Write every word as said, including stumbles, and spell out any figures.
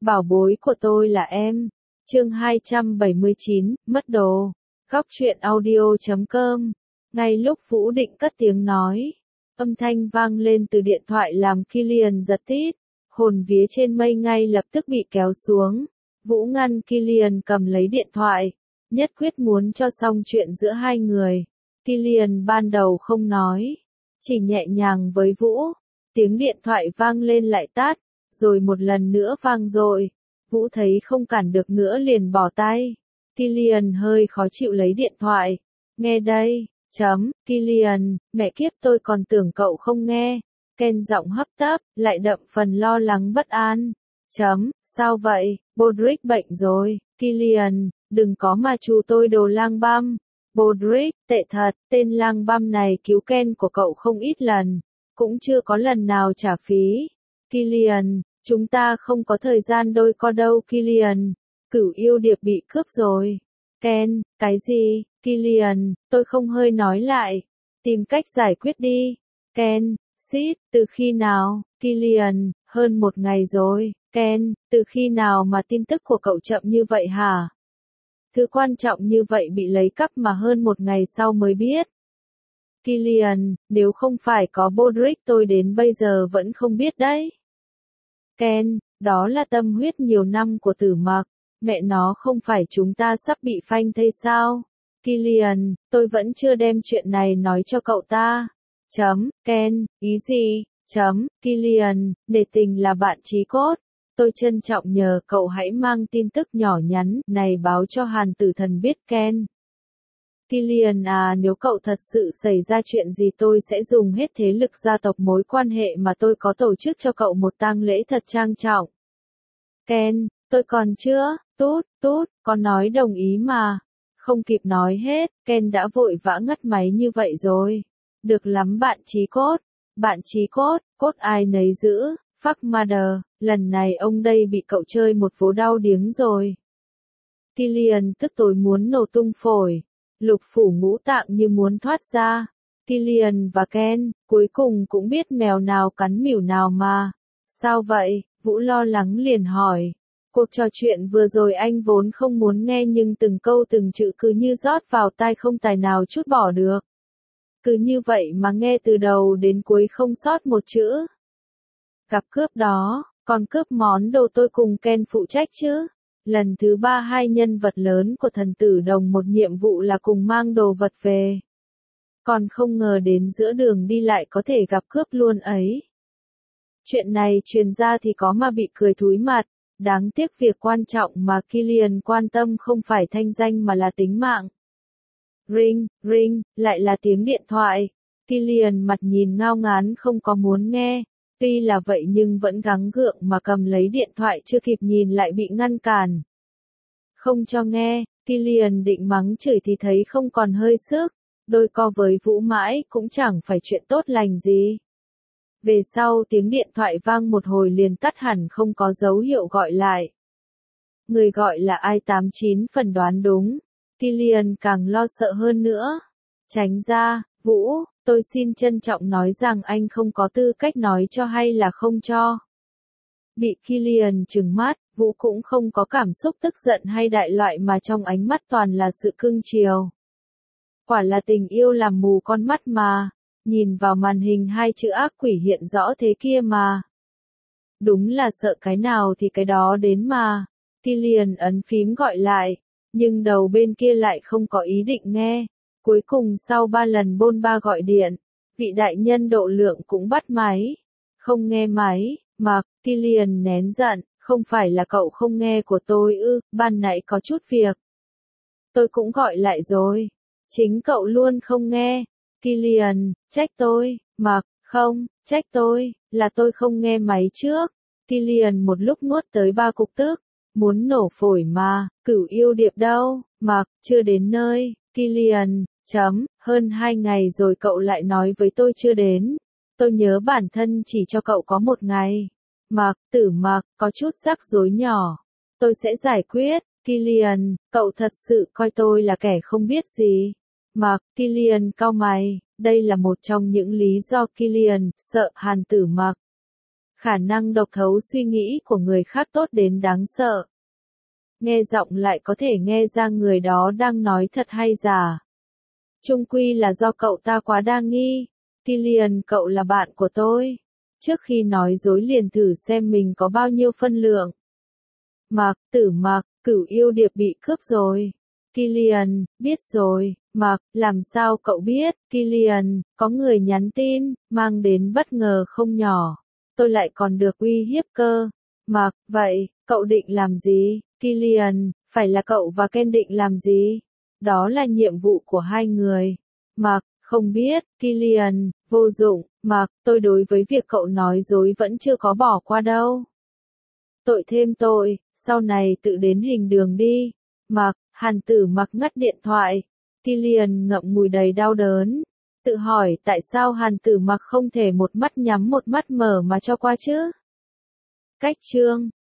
Bảo bối của tôi là em. Chương hai trăm bảy mươi chín, mất đồ. Góc truyện audio chấm com. Ngay lúc Vũ định cất tiếng nói, âm thanh vang lên từ điện thoại làm Killian giật tít, hồn vía trên mây ngay lập tức bị kéo xuống. Vũ ngăn Killian cầm lấy điện thoại, nhất quyết muốn cho xong chuyện giữa hai người. Killian ban đầu không nói, chỉ nhẹ nhàng với Vũ. Tiếng điện thoại vang lên lại tắt, rồi một lần nữa vang dội. Vũ thấy không cản được nữa liền bỏ tay. Killian hơi khó chịu lấy điện thoại. Nghe đây, chấm, Killian, mẹ kiếp tôi còn tưởng cậu không nghe. Ken giọng hấp tấp, lại đậm phần lo lắng bất an. Chấm, sao vậy, Bodrick bệnh rồi, Killian, đừng có mà chú tôi đồ lang băm. Bodrick, tệ thật, tên lang băm này cứu Ken của cậu không ít lần, cũng chưa có lần nào trả phí. Killian, chúng ta không có thời gian đôi co đâu Killian, Cửu Yêu Điệp bị cướp rồi. Ken, cái gì, Killian, tôi không hơi nói lại, tìm cách giải quyết đi. Ken, Sid, từ khi nào, Killian, hơn một ngày rồi. Ken, từ khi nào mà tin tức của cậu chậm như vậy hả? Thứ quan trọng như vậy bị lấy cắp mà hơn một ngày sau mới biết. Killian, nếu không phải có Bodrick tôi đến bây giờ vẫn không biết đấy. Ken, đó là tâm huyết nhiều năm của Tử Mặc, mẹ nó không phải chúng ta sắp bị phanh thây sao? Killian, tôi vẫn chưa đem chuyện này nói cho cậu ta. Chấm, Ken, ý gì? Chấm, Killian, nể tình là bạn chí cốt. Tôi trân trọng nhờ cậu hãy mang tin tức nhỏ nhắn này báo cho Hàn Tử Thần biết Ken. Killian à, nếu cậu thật sự xảy ra chuyện gì tôi sẽ dùng hết thế lực gia tộc mối quan hệ mà tôi có tổ chức cho cậu một tang lễ thật trang trọng. Ken, tôi còn chưa, tút, tút, con nói đồng ý mà. Không kịp nói hết, Ken đã vội vã ngắt máy như vậy rồi. Được lắm bạn chí cốt, bạn chí cốt, cốt ai nấy giữ, fuck mother, lần này ông đây bị cậu chơi một vố đau điếng rồi. Killian tức tối muốn nổ tung phổi. Lục phủ ngũ tạng như muốn thoát ra. Killian và Ken, cuối cùng cũng biết mèo nào cắn mỉu nào mà. Sao vậy? Vũ lo lắng liền hỏi. Cuộc trò chuyện vừa rồi anh vốn không muốn nghe nhưng từng câu từng chữ cứ như rót vào tai không tài nào trút bỏ được. Cứ như vậy mà nghe từ đầu đến cuối không sót một chữ. Gặp cướp đó, còn cướp món đồ tôi cùng Ken phụ trách chứ. Lần thứ ba hai nhân vật lớn của thần tử đồng một nhiệm vụ là cùng mang đồ vật về. Còn không ngờ đến giữa đường đi lại có thể gặp cướp luôn ấy. Chuyện này truyền ra thì có mà bị cười thúi mặt. Đáng tiếc việc quan trọng mà Killian quan tâm không phải thanh danh mà là tính mạng. Ring, ring, lại là tiếng điện thoại. Killian mặt nhìn ngao ngán không có muốn nghe. Tuy là vậy nhưng vẫn gắng gượng mà cầm lấy điện thoại chưa kịp nhìn lại bị ngăn cản. Không cho nghe, Killian định mắng chửi thì thấy không còn hơi sức. Đôi co với Vũ mãi cũng chẳng phải chuyện tốt lành gì. Về sau tiếng điện thoại vang một hồi liền tắt hẳn không có dấu hiệu gọi lại. Người gọi là ai tám chín phần đoán đúng. Killian càng lo sợ hơn nữa. Tránh ra, Vũ, tôi xin trân trọng nói rằng anh không có tư cách nói cho hay là không cho. Bị Killian trừng mắt, Vũ cũng không có cảm xúc tức giận hay đại loại mà trong ánh mắt toàn là sự cưng chiều. Quả là tình yêu làm mù con mắt mà. Nhìn vào màn hình hai chữ ác quỷ hiện rõ thế kia mà. Đúng là sợ cái nào thì cái đó đến mà. Killian ấn phím gọi lại, nhưng đầu bên kia lại không có ý định nghe. Cuối cùng sau ba lần bôn ba gọi điện, vị đại nhân độ lượng cũng bắt máy. Không nghe máy, mà, Killian nén giận, không phải là cậu không nghe của tôi ư, ban nãy có chút việc. Tôi cũng gọi lại rồi. Chính cậu luôn không nghe. Killian, trách tôi, Mặc, không, trách tôi, là tôi không nghe máy trước. Killian một lúc nuốt tới ba cục tức, muốn nổ phổi mà, Cửu Yêu Điệp đâu, Mặc, chưa đến nơi, Killian, chấm, hơn hai ngày rồi cậu lại nói với tôi chưa đến. Tôi nhớ bản thân chỉ cho cậu có một ngày. Mặc, Tử Mặc, có chút rắc rối nhỏ. Tôi sẽ giải quyết, Killian, cậu thật sự coi tôi là kẻ không biết gì. Mặc, Killian cau mày, đây là một trong những lý do Killian sợ Hàn Tử Mặc. Khả năng đọc thấu suy nghĩ của người khác tốt đến đáng sợ. Nghe giọng lại có thể nghe ra người đó đang nói thật hay giả. Chung quy là do cậu ta quá đa nghi. Killian, cậu là bạn của tôi. Trước khi nói dối liền thử xem mình có bao nhiêu phân lượng. Mạc, Tử Mạc, Cửu Yêu Điệp bị cướp rồi. Killian, biết rồi. Mạc, làm sao cậu biết? Killian, có người nhắn tin, mang đến bất ngờ không nhỏ. Tôi lại còn được uy hiếp cơ. Mạc, vậy, cậu định làm gì? Killian, phải là cậu và Ken định làm gì? Đó là nhiệm vụ của hai người. Mạc, không biết. Killian, vô dụng. Mạc, tôi đối với việc cậu nói dối vẫn chưa có bỏ qua đâu. Tội thêm tội, sau này tự đến hình đường đi. Mạc, Hàn Tử Mặc ngắt điện thoại. Killian ngậm ngùi đầy đau đớn. Tự hỏi tại sao Hàn Tử Mặc không thể một mắt nhắm một mắt mở mà cho qua chứ? Cách chương